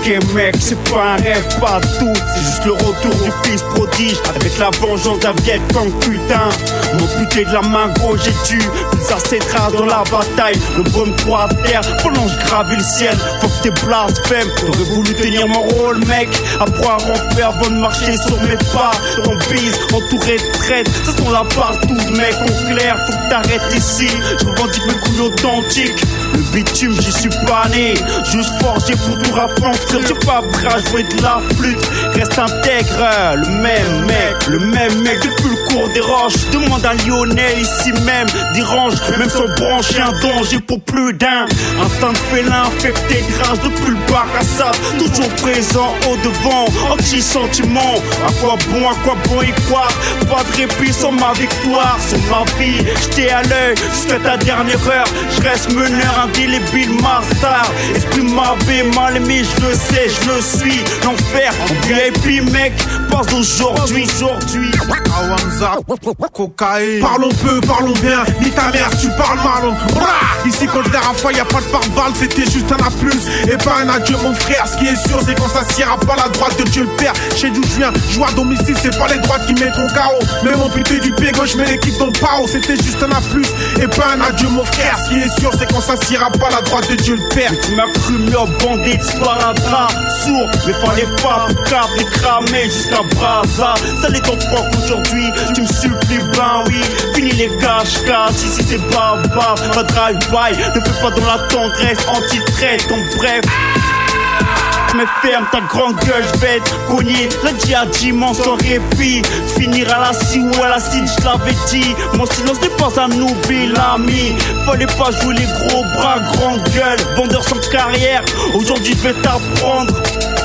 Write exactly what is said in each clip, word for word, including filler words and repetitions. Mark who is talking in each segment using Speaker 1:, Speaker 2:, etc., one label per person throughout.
Speaker 1: Ok mec, c'est pas un rêve, pas tout. C'est juste le retour du fils prodige, avec la vengeance d'un Viet Cong putain. Mon putain de la main gauche, j'ai tué plus assez de traces dans la bataille. Le brume croit à terre pendant que je gravais le ciel. Faut que t'es blasphème, t'aurais voulu tenir mon rôle mec. Après à ramper avant de marcher sur mes pas. Ton bise, entouré de traite, ça sent la partout mec. En clair, faut que t'arrêtes ici. Je revendique mes couilles authentiques. Le bitume, j'y suis pas né. Juste forgé pour tout rafraîchir. J'ai pas prêt à jouer de la flûte. Reste intègre, le même mec, le même mec depuis le cours des roches. Demande à Lionel ici même, dérange, même sans brancher un danger pour plus d'un. Instinct de félin, infecté de rage depuis le bac à sable. Toujours présent au devant, anti-sentiment. À quoi bon, à quoi bon y croire? Pas de répit sans ma victoire, sans ma vie. J'étais à l'œil jusqu'à ta dernière heure. Je reste meneur, indélébile, master. Esprit marbé, mal aimé, je le sais, je le suis. L'enfer, en V I P mec, passe aujourd'hui, aujourd'hui.
Speaker 2: Awanza, cocaïne. Parlons peu, parlons bien. Ni ta mère, tu parles mal. Ici, quand je l'ai à fois, y'a pas de pare-balles, c'était juste un A plus. Et pas un adieu, mon frère. Ce qui est sûr, c'est quand ça s'ira pas la droite de Dieu le Père. Chez d'où je viens, joue à domicile, c'est pas les droites qui mettront K O. Mais mon putain du pied gauche, mais l'équipe dans le pao. C'était juste un A plus. Et pas un adieu, mon frère. Ce qui est sûr, c'est quand ça s'ira pas la droite de Dieu le Père.
Speaker 1: Mais tu m'as cru mieux bandit, sparadrap, sourd. Mais fallait pas pour câble cramé jusqu'à Braza. Ça l'est ton froid aujourd'hui, tu me supplies, ben oui. Fini les cache-cache, ici c'est baba. Pas drive-by, ne fais pas dans la tendresse, anti-traite, donc bref. Mais ferme ta grande gueule, j'vais te cogner. La diadiment sans répit. Finir à la scie ou à l'acide, j'l'avais dit. Mon silence n'est pas un oubli, l'ami. Fallait pas jouer les gros bras, grande gueule. Vendeur sans carrière, aujourd'hui j'vais t'apprendre.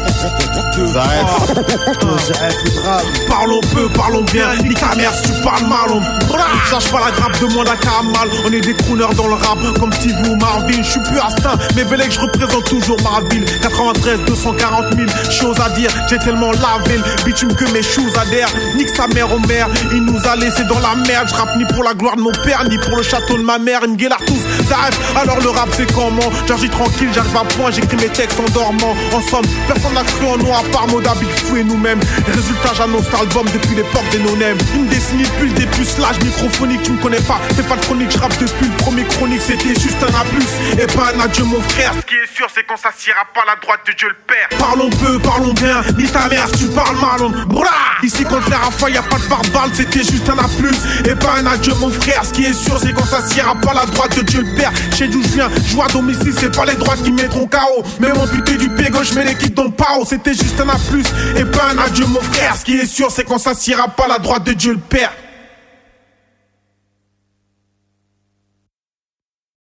Speaker 2: Parlons peu, parlons bien. Ni ta mère si tu parles mal. On cherche pas la grappe, demande à Kamal. On est des crooners dans le rap, comme Steve ou Marvin. Je suis plus Astin, mais Bélec, je représente toujours Marville. quatre-vingt-treize, deux cent quarante mille choses à dire. J'ai tellement lavé le bitume que mes shoes adhèrent. Nique sa mère au maire, il nous a laissé dans la merde. Je rappe ni pour la gloire de mon père, ni pour le château de ma mère. Ils me guélarent tous, ça rêve. Alors le rap c'est comment? J'agis tranquille, j'arrive à point, j'écris mes textes en dormant. En somme, personne n'a cru en nous à part Moda Big Fou et nous-mêmes. Les résultats j'annonce l'album depuis l'époque des no-name. Une décennie plus des pucelages microphoniques. Tu me connais pas, fais pas de chronique, je rappe depuis le premier chronique. C'était juste un A plus et pas un adieu mon frère. Ce qui est sûr c'est quand ça s'ira pas la droite de Dieu le Père. Parlons peu, parlons bien, ni ta mère si tu parles mal. On... Ici quand je l'ai à fois y'a pas de pare-balles, c'était juste un A plus et pas un adieu mon frère. Ce qui est sûr c'est quand ça s'ira pas la droite de Dieu le Père. Chez d'où je viens, joue à domicile, c'est pas les droites qui mettront K O. Mais mon putain du pied gauche, mais l'équipe dans le pao. C'était juste un A plus et pas un adieu mon frère. Ce qui est sûr c'est quand ça s'ira pas la droite de Dieu le Père.